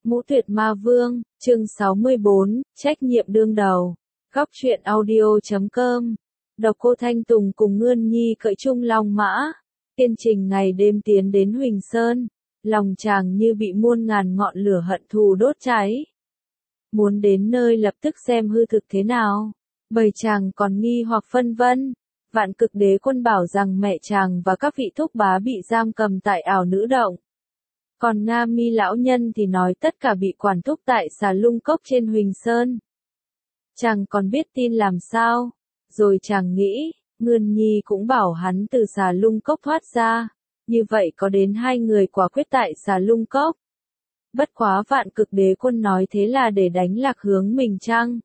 Ngũ Tuyệt Ma Vương, chương 64, trách nhiệm đương đầu. Góc truyện audio.com. Độc Cô Thanh Tùng cùng Ngươn Nhi cởi chung long mã. Tiên trình ngày đêm tiến đến Huỳnh Sơn. Lòng chàng như bị muôn ngàn ngọn lửa hận thù đốt cháy. Muốn đến nơi lập tức xem hư thực thế nào. Bởi chàng còn nghi hoặc phân vân. Vạn Cực Đế Quân bảo rằng mẹ chàng và các vị thúc bá bị giam cầm tại ảo nữ động. Còn Nga Mi lão nhân thì nói tất cả bị quản thúc tại xà lung cốc trên Huỳnh Sơn. Chàng còn biết tin làm sao? Rồi chàng nghĩ, Ngươn Nhi cũng bảo hắn từ xà lung cốc thoát ra. Như vậy có đến 2 người quả quyết tại xà lung cốc. Bất quá Vạn Cực Đế Quân nói thế là để đánh lạc hướng mình chăng?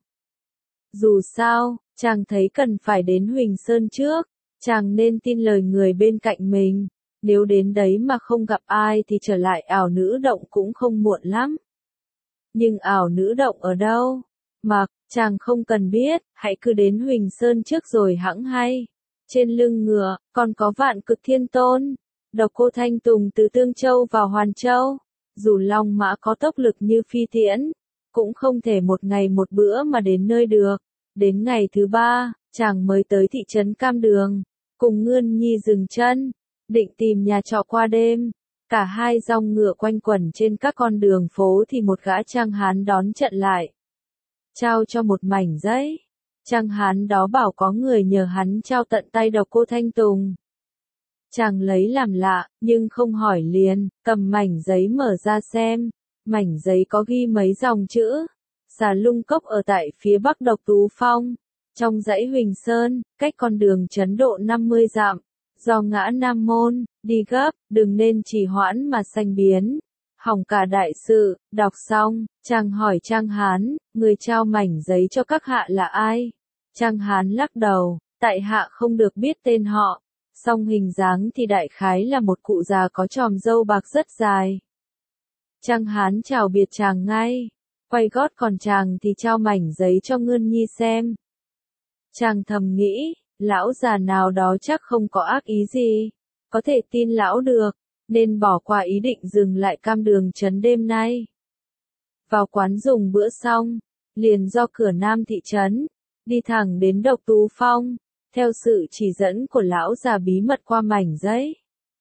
Dù sao, chàng thấy cần phải đến Huỳnh Sơn trước. Chàng nên tin lời người bên cạnh mình. Nếu đến đấy mà không gặp ai thì trở lại ảo nữ động cũng không muộn lắm. Nhưng ảo nữ động ở đâu? Mặc, chàng không cần biết, hãy cứ đến Huỳnh Sơn trước rồi hẵng hay. Trên lưng ngựa, còn có Vạn Cực Thiên Tôn. Độc Cô Thanh Tùng từ Tương Châu vào Hoàn Châu. Dù long mã có tốc lực như phi tiễn, cũng không thể một ngày một bữa mà đến nơi được. Đến ngày thứ 3, chàng mới tới thị trấn Cam Đường. Cùng Ngươn Nhi dừng chân. Định tìm nhà trọ qua đêm. Cả hai dòng ngựa quanh quẩn trên các con đường phố thì một gã trang hán đón trận lại. Trao cho một mảnh giấy. Trang hán đó bảo có người nhờ hắn trao tận tay Độc Cô Thanh Tùng. Chàng lấy làm lạ, nhưng không hỏi liền, cầm mảnh giấy mở ra xem. Mảnh giấy có ghi mấy dòng chữ. Xà lung cốc ở tại phía bắc Độc Tú Phong. Trong dãy Huỳnh Sơn, cách con đường trấn độ 50 dặm. Do ngã Nam Môn, đi gấp, đừng nên trì hoãn mà sanh biến. Hỏng cả đại sự, đọc xong, chàng hỏi Trang Hán, người trao mảnh giấy cho các hạ là ai? Trang Hán lắc đầu, tại hạ không được biết tên họ. Song hình dáng thì đại khái là một cụ già có chòm râu bạc rất dài. Trang Hán chào biệt chàng ngay. Quay gót còn chàng thì trao mảnh giấy cho Ngươn Nhi xem. Chàng thầm nghĩ. Lão già nào đó chắc không có ác ý gì, có thể tin lão được, nên bỏ qua ý định dừng lại Cam Đường trấn đêm nay. Vào quán dùng bữa xong, liền do cửa nam thị trấn, đi thẳng đến Độc Tú Phong, theo sự chỉ dẫn của lão già bí mật qua mảnh giấy.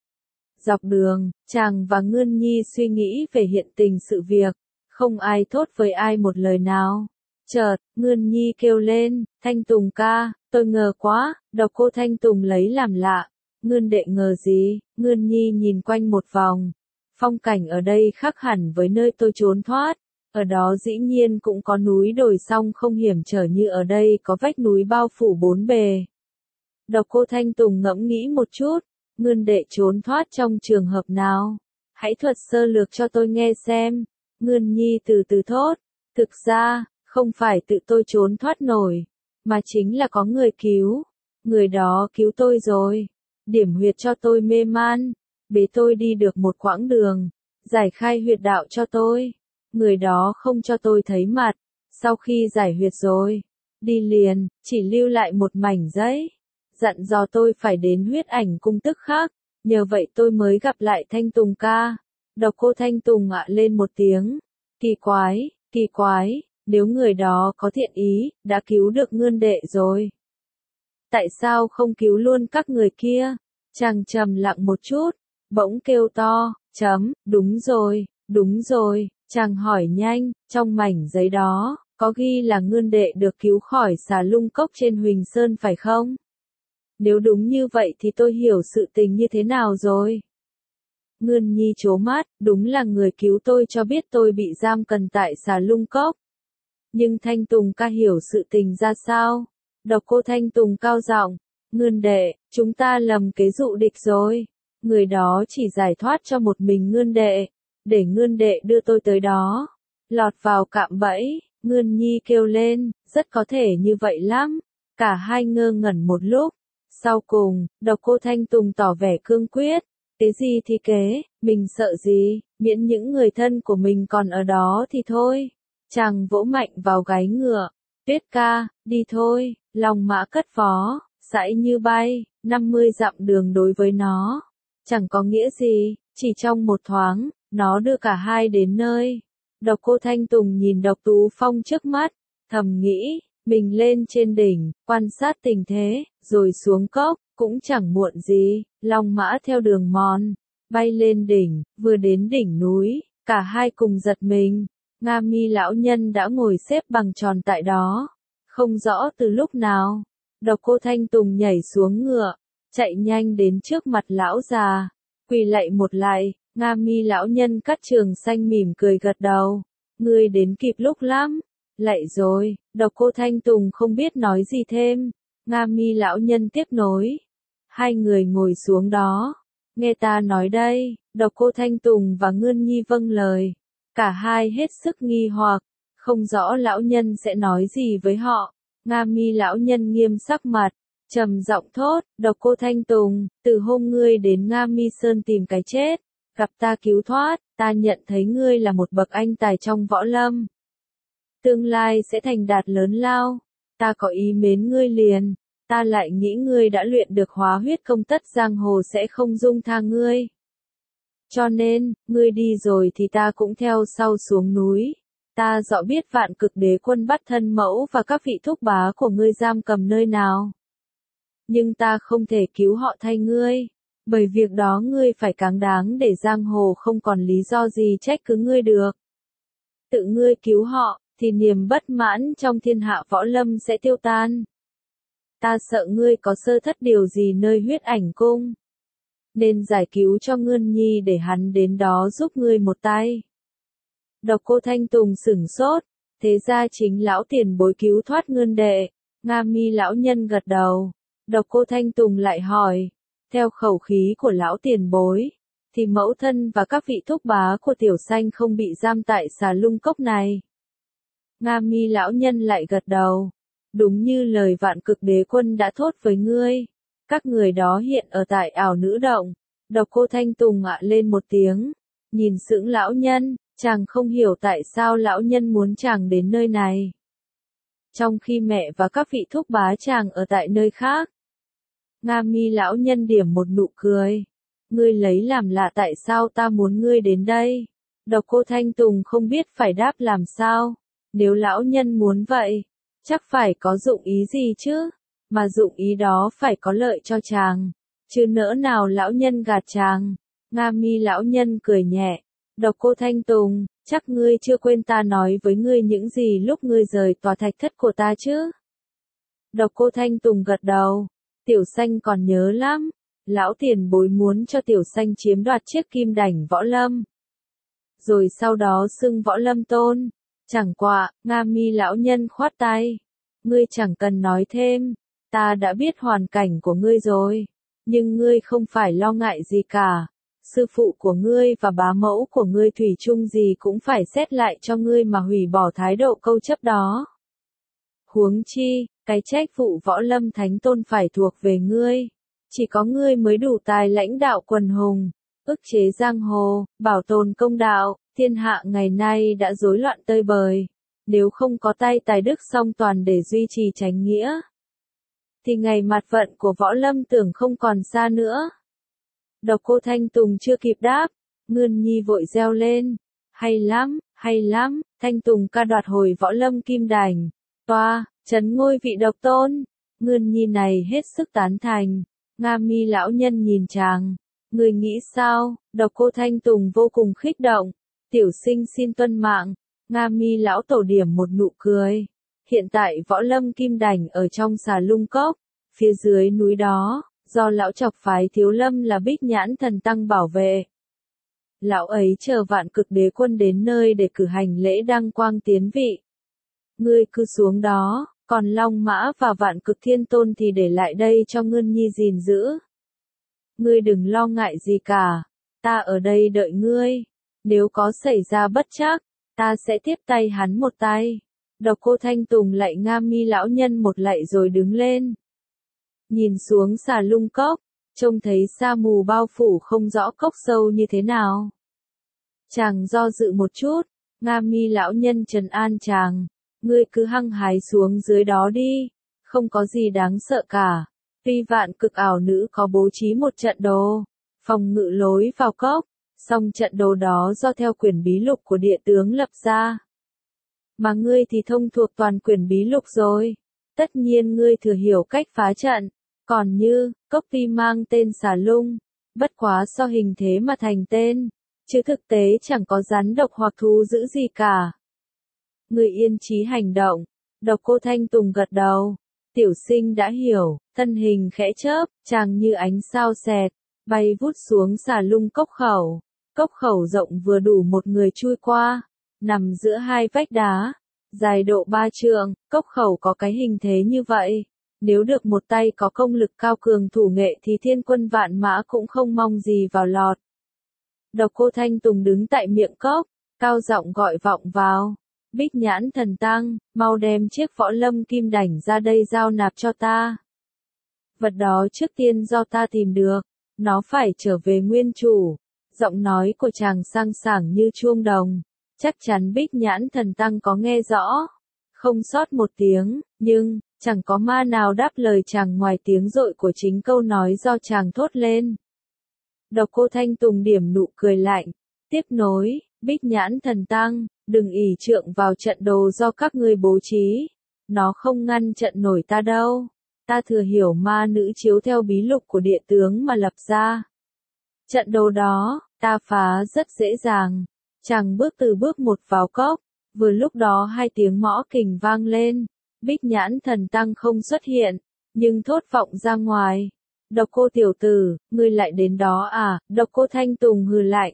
Dọc đường, chàng và Ngươn Nhi suy nghĩ về hiện tình sự việc, không ai thốt với ai một lời nào. Chợt, Ngươn Nhi kêu lên, Thanh Tùng ca, tôi ngờ quá. Độc Cô Thanh Tùng lấy làm lạ. Ngươn đệ ngờ gì? Ngươn Nhi nhìn quanh một vòng. Phong cảnh ở đây khác hẳn với nơi tôi trốn thoát. Ở đó dĩ nhiên cũng có núi đồi song không hiểm trở như ở đây có vách núi bao phủ bốn bề. Độc Cô Thanh Tùng ngẫm nghĩ một chút. Ngươn đệ trốn thoát trong trường hợp nào? Hãy thuật sơ lược cho tôi nghe xem. Ngươn Nhi từ từ thốt. Thực ra, không phải tự tôi trốn thoát nổi, mà chính là có người cứu. Người đó cứu tôi rồi, điểm huyệt cho tôi mê man, bế tôi đi được một quãng đường, giải khai huyệt đạo cho tôi. Người đó không cho tôi thấy mặt, sau khi giải huyệt rồi, đi liền, chỉ lưu lại một mảnh giấy, dặn dò tôi phải đến Huyết Ảnh Cung tức khắc, nhờ vậy tôi mới gặp lại Thanh Tùng ca. Độc Cô Thanh Tùng ạ lên một tiếng, kỳ quái. Nếu người đó có thiện ý, đã cứu được Ngươn đệ rồi. Tại sao không cứu luôn các người kia? Chàng trầm lặng một chút, bỗng kêu to, đúng rồi, chàng hỏi nhanh, trong mảnh giấy đó, có ghi là Ngươn đệ được cứu khỏi xà lung cốc trên Huỳnh Sơn phải không? Nếu đúng như vậy thì tôi hiểu sự tình như thế nào rồi. Ngươn Nhi trố mắt, đúng là người cứu tôi cho biết tôi bị giam cầm tại xà lung cốc. Nhưng Thanh Tùng ca hiểu sự tình ra sao? Độc Cô Thanh Tùng cao giọng, Ngươn đệ, chúng ta lầm kế dụ địch rồi. Người đó chỉ giải thoát cho một mình Ngươn đệ, để Ngươn đệ đưa tôi tới đó. Lọt vào cạm bẫy, Ngươn Nhi kêu lên, rất có thể như vậy lắm. Cả hai ngơ ngẩn một lúc. Sau cùng, Độc Cô Thanh Tùng tỏ vẻ cương quyết. Kế gì thì kế, mình sợ gì, miễn những người thân của mình còn ở đó thì thôi. Chàng vỗ mạnh vào gáy ngựa. Tuyết ca, đi thôi, lòng mã cất phó, sải như bay, 50 dặm đường đối với nó. Chẳng có nghĩa gì, chỉ trong một thoáng, nó đưa cả hai đến nơi. Độc Cô Thanh Tùng nhìn Độc Tú Phong trước mắt, thầm nghĩ, mình lên trên đỉnh, quan sát tình thế, rồi xuống cốc, cũng chẳng muộn gì, long mã theo đường mòn, bay lên đỉnh, vừa đến đỉnh núi, cả hai cùng giật mình, Nga Mi lão nhân đã ngồi xếp bằng tròn tại đó, không rõ từ lúc nào, Độc Cô Thanh Tùng nhảy xuống ngựa, chạy nhanh đến trước mặt lão già, quỳ lạy một lạy, Nga Mi lão nhân cắt trường xanh mỉm cười gật đầu, ngươi đến kịp lúc lắm, lạy rồi, Độc Cô Thanh Tùng không biết nói gì thêm, Nga Mi lão nhân tiếp nối, hai người ngồi xuống đó, nghe ta nói đây, Độc Cô Thanh Tùng và Ngươn Nhi vâng lời, cả hai hết sức nghi hoặc, không rõ lão nhân sẽ nói gì với họ, Nga Mi lão nhân nghiêm sắc mặt, trầm giọng thốt, Độc Cô Thanh Tùng, từ hôm ngươi đến Nga Mi Sơn tìm cái chết, gặp ta cứu thoát, ta nhận thấy ngươi là một bậc anh tài trong võ lâm. Tương lai sẽ thành đạt lớn lao, ta có ý mến ngươi liền, ta lại nghĩ ngươi đã luyện được hóa huyết công tất giang hồ sẽ không dung tha ngươi. Cho nên, ngươi đi rồi thì ta cũng theo sau xuống núi. Ta rõ biết Vạn Cực Đế Quân bắt thân mẫu và các vị thúc bá của ngươi giam cầm nơi nào. Nhưng ta không thể cứu họ thay ngươi, bởi việc đó ngươi phải cáng đáng để giang hồ không còn lý do gì trách cứ ngươi được. Tự ngươi cứu họ, thì niềm bất mãn trong thiên hạ võ lâm sẽ tiêu tan. Ta sợ ngươi có sơ thất điều gì nơi huyết ảnh cung, nên giải cứu cho Ngươn Nhi để hắn đến đó giúp ngươi một tay. Độc Cô Thanh Tùng sửng sốt, thế ra chính lão tiền bối cứu thoát Ngươn đệ, Nga Mi lão nhân gật đầu. Độc Cô Thanh Tùng lại hỏi, theo khẩu khí của lão tiền bối, thì mẫu thân và các vị thúc bá của Tiểu Xanh không bị giam tại xà lung cốc này. Nga Mi lão nhân lại gật đầu, đúng như lời Vạn Cực Đế Quân đã thốt với ngươi, các người đó hiện ở tại ảo nữ động. Độc Cô Thanh Tùng ạ lên một tiếng, nhìn sững lão nhân, chàng không hiểu tại sao lão nhân muốn chàng đến nơi này, trong khi mẹ và các vị thúc bá chàng ở tại nơi khác. Nga Mi lão nhân điểm một nụ cười, ngươi lấy làm lạ tại sao ta muốn ngươi đến đây. Độc Cô Thanh Tùng không biết phải đáp làm sao, nếu lão nhân muốn vậy, chắc phải có dụng ý gì chứ, mà dụng ý đó phải có lợi cho chàng, chứ nỡ nào lão nhân gạt chàng. Nga Mi lão nhân cười nhẹ, Độc Cô Thanh Tùng, chắc ngươi chưa quên ta nói với ngươi những gì lúc ngươi rời tòa thạch thất của ta chứ. Độc Cô Thanh Tùng gật đầu, Tiểu Xanh còn nhớ lắm, lão tiền bối muốn cho Tiểu Xanh chiếm đoạt chiếc kim đảnh võ lâm, rồi sau đó xưng võ lâm tôn. Chẳng qua, Nga Mi lão nhân khoát tay, ngươi chẳng cần nói thêm, ta đã biết hoàn cảnh của ngươi rồi, nhưng ngươi không phải lo ngại gì cả. Sư phụ của ngươi và bá mẫu của ngươi thủy chung gì cũng phải xét lại cho ngươi mà hủy bỏ thái độ câu chấp đó. Huống chi, cái trách vụ võ lâm thánh tôn phải thuộc về ngươi, chỉ có ngươi mới đủ tài lãnh đạo quần hùng, ức chế giang hồ, bảo tồn công đạo. Thiên hạ ngày nay đã rối loạn tơi bời, nếu không có tay tài đức song toàn để duy trì chánh nghĩa, thì ngày mặt vận của võ lâm tưởng không còn xa nữa. Độc Cô Thanh Tùng chưa kịp đáp, Ngươn Nhi vội reo lên, hay lắm, Thanh Tùng ca đoạt hồi võ lâm kim đảnh, toa, trấn ngôi vị độc tôn. Ngươn Nhi này hết sức tán thành, Nga Mi lão nhân nhìn chàng, người nghĩ sao? Độc Cô Thanh Tùng vô cùng khích động, tiểu sinh xin tuân mạng. Nga Mi lão tổ điểm một nụ cười, hiện tại võ lâm kim đảnh ở trong xà lung cốc, phía dưới núi đó, do lão chọc phái Thiếu Lâm là Bích Nhãn thần tăng bảo vệ. Lão ấy chờ Vạn Cực Đế Quân đến nơi để cử hành lễ đăng quang tiến vị. Ngươi cứ xuống đó, còn Long Mã và Vạn Cực Thiên Tôn thì để lại đây cho Ngươn Nhi gìn giữ. Ngươi đừng lo ngại gì cả, ta ở đây đợi ngươi, nếu có xảy ra bất trắc, ta sẽ tiếp tay hắn một tay. Độc Cô Thanh Tùng lạy Nga Mi lão nhân một lạy rồi đứng lên. Nhìn xuống xà lung cốc, trông thấy sa mù bao phủ không rõ cốc sâu như thế nào. Chàng do dự một chút, Nga Mi lão nhân trấn an chàng, ngươi cứ hăng hái xuống dưới đó đi, không có gì đáng sợ cả. Tuy Vạn Cực ảo nữ có bố trí một trận đồ, phòng ngự lối vào cốc, Song trận đồ đó do theo quyển bí lục của địa tướng lập ra. Mà ngươi thì thông thuộc toàn quyển bí lục rồi. Tất nhiên ngươi thừa hiểu cách phá trận. Còn như, cốc ti mang tên xà lung. Bất quá so hình thế mà thành tên. Chứ thực tế chẳng có rắn độc hoặc thú dữ gì cả. Ngươi yên chí hành động. Độc Cô Thanh Tùng gật đầu. Tiểu sinh đã hiểu, thân hình khẽ chớp, chàng như ánh sao xẹt, bay vút xuống xà lung cốc khẩu. Cốc khẩu rộng vừa đủ một người chui qua, nằm giữa hai vách đá, dài độ 3 trượng, cốc khẩu có cái hình thế như vậy. Nếu được một tay có công lực cao cường thủ nghệ thì thiên quân vạn mã cũng không mong gì vào lọt. Độc Cô Thanh Tùng đứng tại miệng cốc, cao giọng gọi vọng vào. Bích Nhãn Thần Tăng, mau đem chiếc võ lâm kim đảnh ra đây giao nạp cho ta. Vật đó trước tiên do ta tìm được, nó phải trở về nguyên chủ. Giọng nói của chàng sang sảng như chuông đồng, chắc chắn Bích Nhãn Thần Tăng có nghe rõ. Không sót một tiếng, nhưng, chẳng có ma nào đáp lời chàng ngoài tiếng dội của chính câu nói do chàng thốt lên. Độc Cô Thanh Tùng điểm nụ cười lạnh, tiếp nối, Bích Nhãn Thần Tăng, đừng ỷ trượng vào trận đồ do các ngươi bố trí. Nó không ngăn trận nổi ta đâu. Ta thừa hiểu ma nữ chiếu theo bí lục của địa tướng mà lập ra. Trận đồ đó, ta phá rất dễ dàng. Chàng bước từ bước một vào cốc. Vừa lúc đó hai tiếng mõ kình vang lên. Bích Nhãn Thần Tăng không xuất hiện, nhưng thốt vọng ra ngoài. Độc Cô tiểu tử, ngươi lại đến đó à? Độc Cô Thanh Tùng hừ lạnh.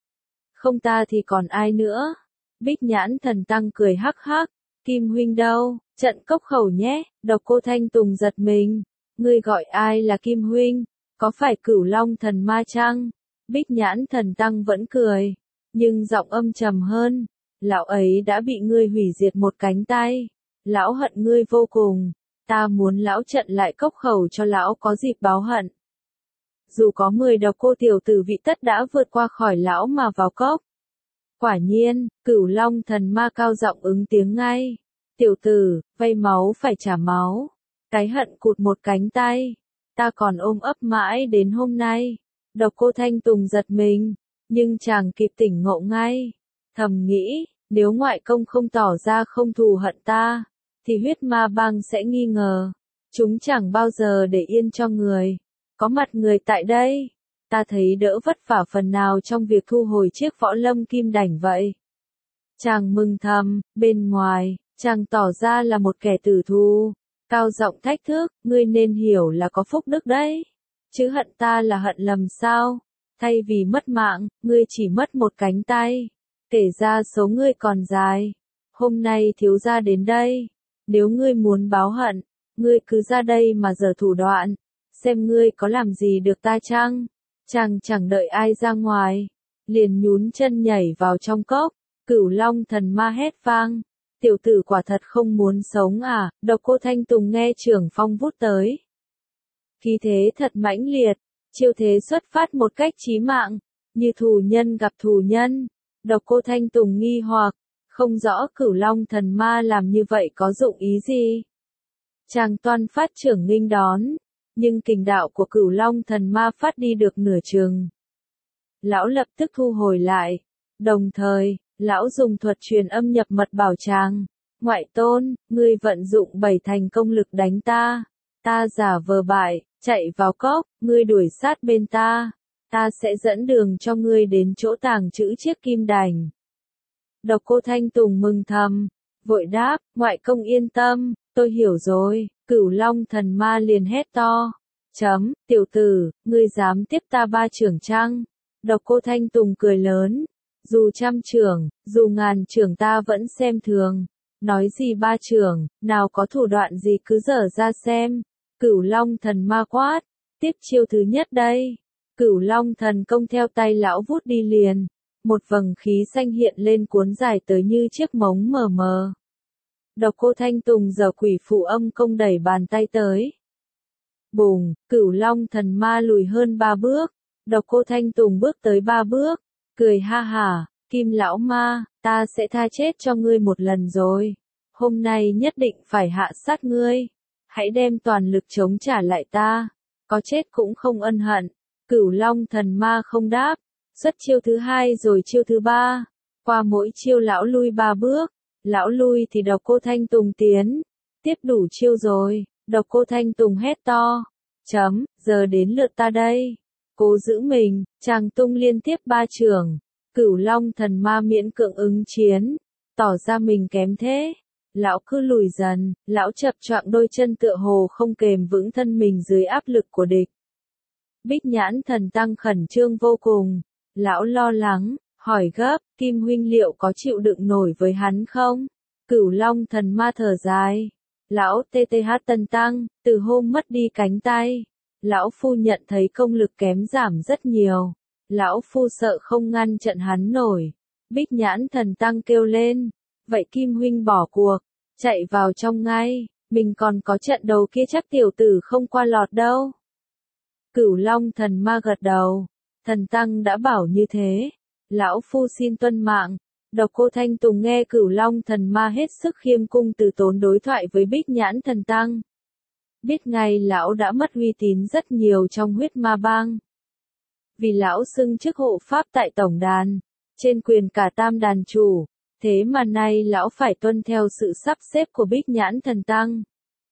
Không ta thì còn ai nữa? Bích Nhãn Thần Tăng cười hắc hắc. Kim huynh đâu? Trận cốc khẩu nhé. Độc Cô Thanh Tùng giật mình. Ngươi gọi ai là Kim huynh? Có phải Cửu Long thần ma chăng? Bích Nhãn Thần Tăng vẫn cười, nhưng giọng âm trầm hơn. Lão ấy đã bị ngươi hủy diệt một cánh tay. Lão hận ngươi vô cùng. Ta muốn lão trận lại cốc khẩu cho lão có dịp báo hận. Dù có 10 độc cô tiểu tử vị tất đã vượt qua khỏi lão mà vào cốc. Quả nhiên, Cửu Long thần ma cao giọng ứng tiếng ngay. Tiểu tử, vay máu phải trả máu. Cái hận cụt một cánh tay. Ta còn ôm ấp mãi đến hôm nay. Độc Cô Thanh Tùng giật mình, nhưng chàng kịp tỉnh ngộ ngay. Thầm nghĩ, nếu ngoại công không tỏ ra không thù hận ta, thì huyết ma bang sẽ nghi ngờ. Chúng chẳng bao giờ để yên cho người. Có mặt người tại đây, ta thấy đỡ vất vả phần nào trong việc thu hồi chiếc võ lâm kim đảnh vậy. Chàng mừng thầm, bên ngoài, chàng tỏ ra là một kẻ tử thù. Cao giọng thách thức, ngươi nên hiểu là có phúc đức đấy. Chứ hận ta là hận lầm sao? Thay vì mất mạng, ngươi chỉ mất một cánh tay. Kể ra số ngươi còn dài. Hôm nay thiếu gia đến đây. Nếu ngươi muốn báo hận, ngươi cứ ra đây mà giở thủ đoạn. Xem ngươi có làm gì được ta chăng? Chàng chẳng đợi ai ra ngoài. Liền nhún chân nhảy vào trong cốc. Cửu Long thần ma hét vang. Tiểu tử quả thật không muốn sống à? Độc Cô Thanh Tùng nghe trưởng phong vút tới. Khí thế thật mãnh liệt. Chiêu thế xuất phát một cách chí mạng. Như thù nhân gặp thù nhân. Độc Cô Thanh Tùng nghi hoặc. Không rõ Cửu Long thần ma làm như vậy có dụng ý gì. Chàng toan phát trưởng nghênh đón. Nhưng kình đạo của Cửu Long thần ma phát đi được nửa chừng. Lão lập tức thu hồi lại. Đồng thời, lão dùng thuật truyền âm nhập mật bảo chàng. Ngoại tôn, ngươi vận dụng 7 thành công lực đánh ta. Ta giả vờ bại, chạy vào cốc, ngươi đuổi sát bên ta. Ta sẽ dẫn đường cho ngươi đến chỗ tàng trữ chiếc kim đảnh. Độc Cô Thanh Tùng mừng thầm, vội đáp, ngoại công yên tâm, tôi hiểu rồi. Cửu Long thần ma liền hét to. Tiểu tử, ngươi dám tiếp ta 3 chưởng chăng? Độc Cô Thanh Tùng cười lớn. Dù 100 chưởng, dù 1000 chưởng ta vẫn xem thường. Nói gì 3 chưởng, nào có thủ đoạn gì cứ dở ra xem. Cửu Long thần ma quát. Tiếp chiêu thứ nhất đây. Cửu Long thần công theo tay lão vút đi liền. Một vầng khí xanh hiện lên cuốn dài tới như chiếc mống mờ mờ. Độc Cô Thanh Tùng giở quỷ phụ âm công đẩy bàn tay tới. Bùng, Cửu Long thần ma lùi hơn 3 bước. Độc Cô Thanh Tùng bước tới 3 bước. Cười ha hả, Kim lão ma, ta sẽ tha chết cho ngươi một lần rồi. Hôm nay nhất định phải hạ sát ngươi. Hãy đem toàn lực chống trả lại ta. Có chết cũng không ân hận. Cửu Long thần ma không đáp. Xuất chiêu thứ hai rồi chiêu thứ ba. Qua mỗi chiêu lão lui 3 bước. Lão lui thì Độc Cô Thanh Tùng tiến. Tiếp đủ chiêu rồi, Độc Cô Thanh Tùng hét to. Giờ đến lượt ta đây. Cố giữ mình, chàng tung liên tiếp 3 chưởng. Cửu Long Thần Ma miễn cưỡng ứng chiến. Tỏ ra mình kém thế. Lão cứ lùi dần, lão chập choạng đôi chân tựa hồ không kềm vững thân mình dưới áp lực của địch. Bích Nhãn Thần Tăng khẩn trương vô cùng. Lão lo lắng, hỏi gấp, Kim huynh liệu có chịu đựng nổi với hắn không? Cửu Long Thần Ma thở dài. Lão TTH Tân Tăng, từ hôm mất đi cánh tay. Lão phu nhận thấy công lực kém giảm rất nhiều. Lão phu sợ không ngăn trận hắn nổi. Bích Nhãn Thần Tăng kêu lên. Vậy Kim huynh bỏ cuộc, chạy vào trong ngay, mình còn có trận đầu kia chắc tiểu tử không qua lọt đâu. Cửu Long Thần Ma gật đầu. Thần Tăng đã bảo như thế. Lão phu xin tuân mạng. Độc Cô Thanh Tùng nghe Cửu Long Thần Ma hết sức khiêm cung từ tốn đối thoại với Bích Nhãn Thần Tăng. Biết ngay lão đã mất uy tín rất nhiều trong huyết ma bang. Vì lão xưng chức hộ pháp tại tổng đàn, trên quyền cả tam đàn chủ, thế mà nay lão phải tuân theo sự sắp xếp của Bích Nhãn Thần Tăng.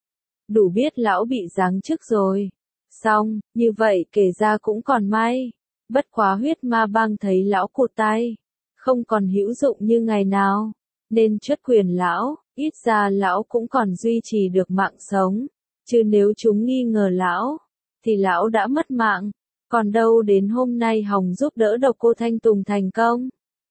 Đủ biết lão bị giáng chức rồi. Xong, như vậy kể ra cũng còn may. Bất quá huyết ma bang thấy lão cụt tay, không còn hữu dụng như ngày nào, nên truất quyền lão, ít ra lão cũng còn duy trì được mạng sống. Chứ nếu chúng nghi ngờ lão, thì lão đã mất mạng. Còn đâu đến hôm nay Hồng giúp đỡ Độc Cô Thanh Tùng thành công.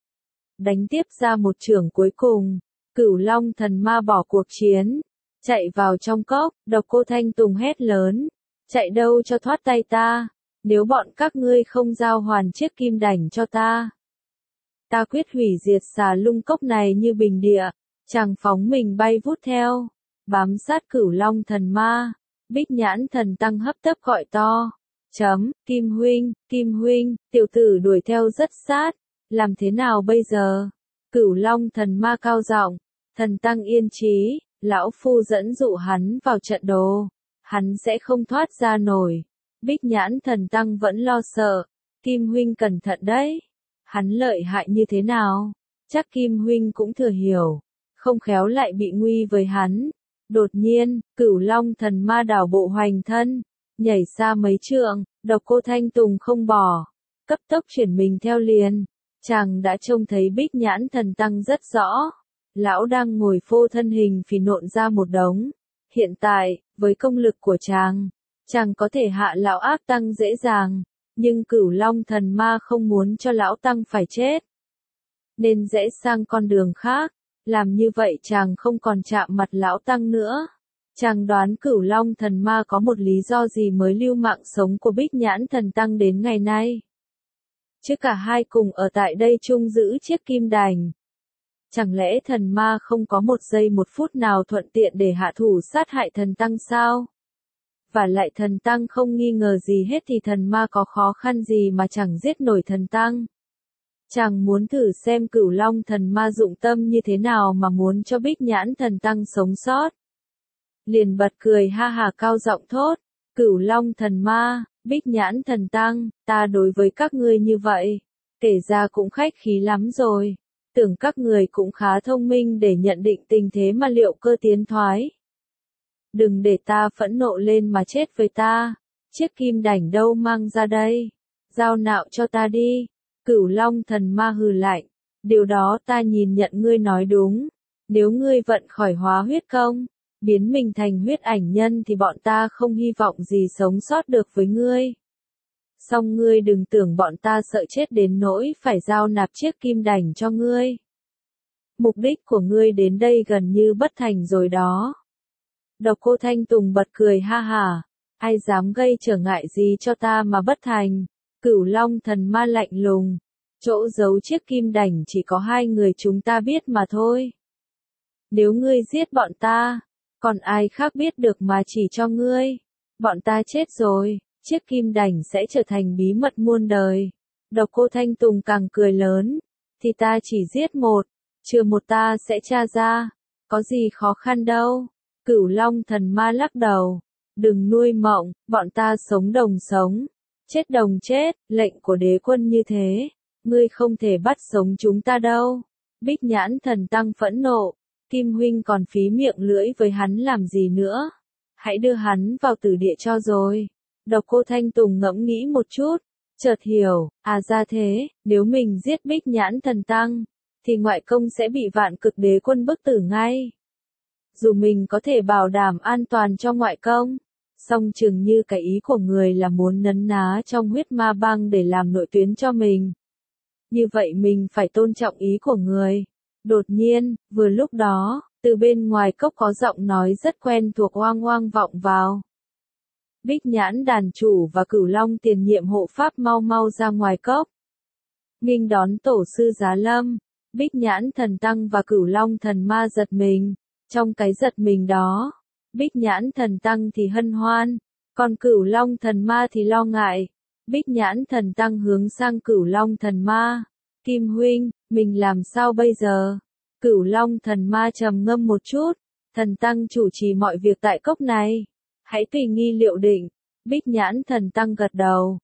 Đánh tiếp ra một chưởng cuối cùng, Cửu Long Thần Ma bỏ cuộc chiến, chạy vào trong cốc. Độc Cô Thanh Tùng hét lớn, chạy đâu cho thoát tay ta, nếu bọn các ngươi không giao hoàn chiếc kim đảnh cho ta. Ta quyết hủy diệt xà lung cốc này như bình địa. Chàng phóng mình bay vút theo, bám sát Cửu Long Thần Ma. Bích Nhãn Thần Tăng hấp tấp gọi to. Kim huynh, tiểu tử đuổi theo rất sát, làm thế nào bây giờ? Cửu Long Thần Ma cao giọng. Thần Tăng yên trí, lão phu dẫn dụ hắn vào trận đồ, hắn sẽ không thoát ra nổi. Bích Nhãn Thần Tăng vẫn lo sợ. Kim huynh cẩn thận đấy. Hắn lợi hại như thế nào? Chắc Kim huynh cũng thừa hiểu, không khéo lại bị nguy với hắn. Đột nhiên, Cửu Long Thần Ma đảo bộ hoành thân, nhảy xa mấy trượng. Độc Cô Thanh Tùng không bỏ, cấp tốc chuyển mình theo liền. Chàng đã trông thấy Bích Nhãn Thần Tăng rất rõ. Lão đang ngồi phô thân hình phì nộn ra một đống. Hiện tại, với công lực của chàng có thể hạ lão ác tăng dễ dàng. Nhưng Cửu Long Thần Ma không muốn cho lão tăng phải chết, nên rẽ sang con đường khác. Làm như vậy chàng không còn chạm mặt lão tăng nữa. Chàng đoán Cửu Long Thần Ma có một lý do gì mới lưu mạng sống của Bích Nhãn Thần Tăng đến ngày nay. Chứ cả hai cùng ở tại đây chung giữ chiếc kim đành. Chẳng lẽ thần ma không có một giây một phút nào thuận tiện để hạ thủ sát hại thần tăng sao? Và lại thần tăng không nghi ngờ gì hết thì thần ma có khó khăn gì mà chẳng giết nổi thần tăng. Chàng muốn thử xem Cửu Long Thần Ma dụng tâm như thế nào mà muốn cho Bích Nhãn Thần Tăng sống sót. Liền bật cười ha hà cao giọng thốt. Cửu Long Thần Ma, Bích Nhãn Thần Tăng, ta đối với các ngươi như vậy, kể ra cũng khách khí lắm rồi. Tưởng các người cũng khá thông minh để nhận định tình thế mà liệu cơ tiến thoái. Đừng để ta phẫn nộ lên mà chết với ta. Chiếc kim đảnh đâu mang ra đây? Giao nạo cho ta đi. Cửu Long Thần Ma hừ lạnh. Điều đó ta nhìn nhận ngươi nói đúng. Nếu ngươi vận khỏi hóa huyết công, biến mình thành huyết ảnh nhân thì bọn ta không hy vọng gì sống sót được với ngươi. Song ngươi đừng tưởng bọn ta sợ chết đến nỗi phải giao nạp chiếc kim đảnh cho ngươi. Mục đích của ngươi đến đây gần như bất thành rồi đó. Độc Cô Thanh Tùng bật cười ha hả. Ai dám gây trở ngại gì cho ta mà bất thành? Cửu Long Thần Ma lạnh lùng. Chỗ giấu chiếc kim đảnh chỉ có hai người chúng ta biết mà thôi. Nếu ngươi giết bọn ta, còn ai khác biết được mà chỉ cho ngươi. Bọn ta chết rồi, chiếc kim đảnh sẽ trở thành bí mật muôn đời. Độc Cô Thanh Tùng càng cười lớn. Thì ta chỉ giết một, trừ một ta sẽ tra ra. Có gì khó khăn đâu. Cửu Long Thần Ma lắc đầu. Đừng nuôi mộng, bọn ta sống đồng sống, chết đồng chết, lệnh của đế quân như thế, ngươi không thể bắt sống chúng ta đâu. Bích Nhãn Thần Tăng phẫn nộ, Kim huynh còn phí miệng lưỡi với hắn làm gì nữa? Hãy đưa hắn vào tử địa cho rồi. Độc Cô Thanh Tùng ngẫm nghĩ một chút, chợt hiểu, ra thế, nếu mình giết Bích Nhãn Thần Tăng, thì ngoại công sẽ bị Vạn Cực Đế Quân bức tử ngay. Dù mình có thể bảo đảm an toàn cho ngoại công, song chừng như cái ý của người là muốn nấn ná trong huyết ma băng để làm nội tuyến cho mình. Như vậy mình phải tôn trọng ý của người. Đột nhiên, vừa lúc đó, từ bên ngoài cốc có giọng nói rất quen thuộc oang oang vọng vào. Bích Nhãn đàn chủ và Cửu Long tiền nhiệm hộ pháp mau mau ra ngoài cốc. Nghênh đón tổ sư Giá Lâm, Bích Nhãn Thần Tăng và Cửu Long Thần Ma giật mình. Trong cái giật mình đó, Bích Nhãn Thần Tăng thì hân hoan, còn Cửu Long Thần Ma thì lo ngại. Bích Nhãn Thần Tăng hướng sang Cửu Long Thần Ma. Kim huynh, mình làm sao bây giờ? Cửu Long Thần Ma trầm ngâm một chút. Thần Tăng chủ trì mọi việc tại cốc này. Hãy tùy nghi liệu định. Bích Nhãn Thần Tăng gật đầu.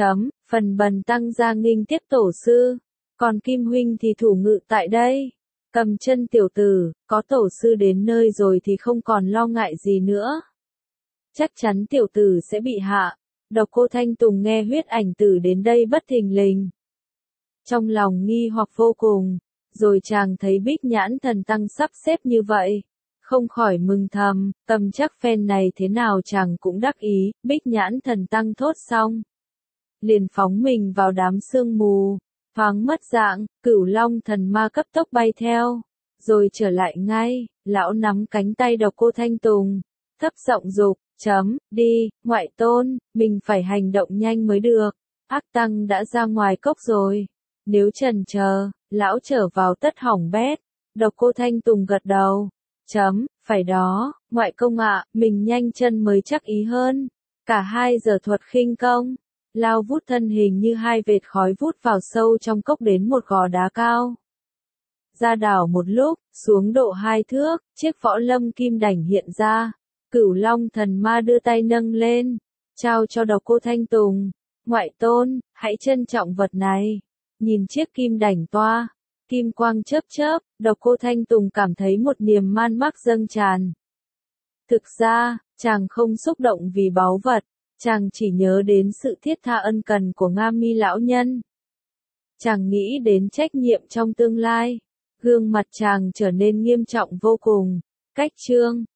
Phần Bần Tăng ra nghênh tiếp tổ sư. Còn Kim huynh thì thủ ngự tại đây. Cầm chân tiểu tử, có tổ sư đến nơi rồi thì không còn lo ngại gì nữa. Chắc chắn tiểu tử sẽ bị hạ. Độc Cô Thanh Tùng nghe huyết ảnh tử đến đây bất thình lình. Trong lòng nghi hoặc vô cùng, rồi chàng thấy Bích Nhãn Thần Tăng sắp xếp như vậy. Không khỏi mừng thầm, tâm chắc phen này thế nào chàng cũng đắc ý. Bích Nhãn Thần Tăng thốt xong, liền phóng mình vào đám sương mù. Thoáng mất dạng, Cửu Long Thần Ma cấp tốc bay theo, rồi trở lại ngay. Lão nắm cánh tay Độc Cô Thanh Tùng, thấp giọng dục, đi, ngoại tôn, mình phải hành động nhanh mới được. Ác Tăng đã ra ngoài cốc rồi, nếu chần chờ, lão trở vào tất hỏng bét. Độc Cô Thanh Tùng gật đầu, phải đó, ngoại công ạ, mình nhanh chân mới chắc ý hơn. Cả hai giờ thuật khinh công, lao vút thân hình như hai vệt khói vút vào sâu trong cốc đến một gò đá cao. Ra đảo một lúc, xuống độ 2 thước, chiếc võ lâm kim đảnh hiện ra. Cửu Long Thần Ma đưa tay nâng lên, trao cho Độc Cô Thanh Tùng. Ngoại tôn, hãy trân trọng vật này. Nhìn chiếc kim đảnh toa, kim quang chớp chớp, Độc Cô Thanh Tùng cảm thấy một niềm man mác dâng tràn. Thực ra, chàng không xúc động vì báu vật, chàng chỉ nhớ đến sự thiết tha ân cần của Nga Mi lão nhân. Chàng nghĩ đến trách nhiệm trong tương lai. Gương mặt chàng trở nên nghiêm trọng vô cùng. Cách chương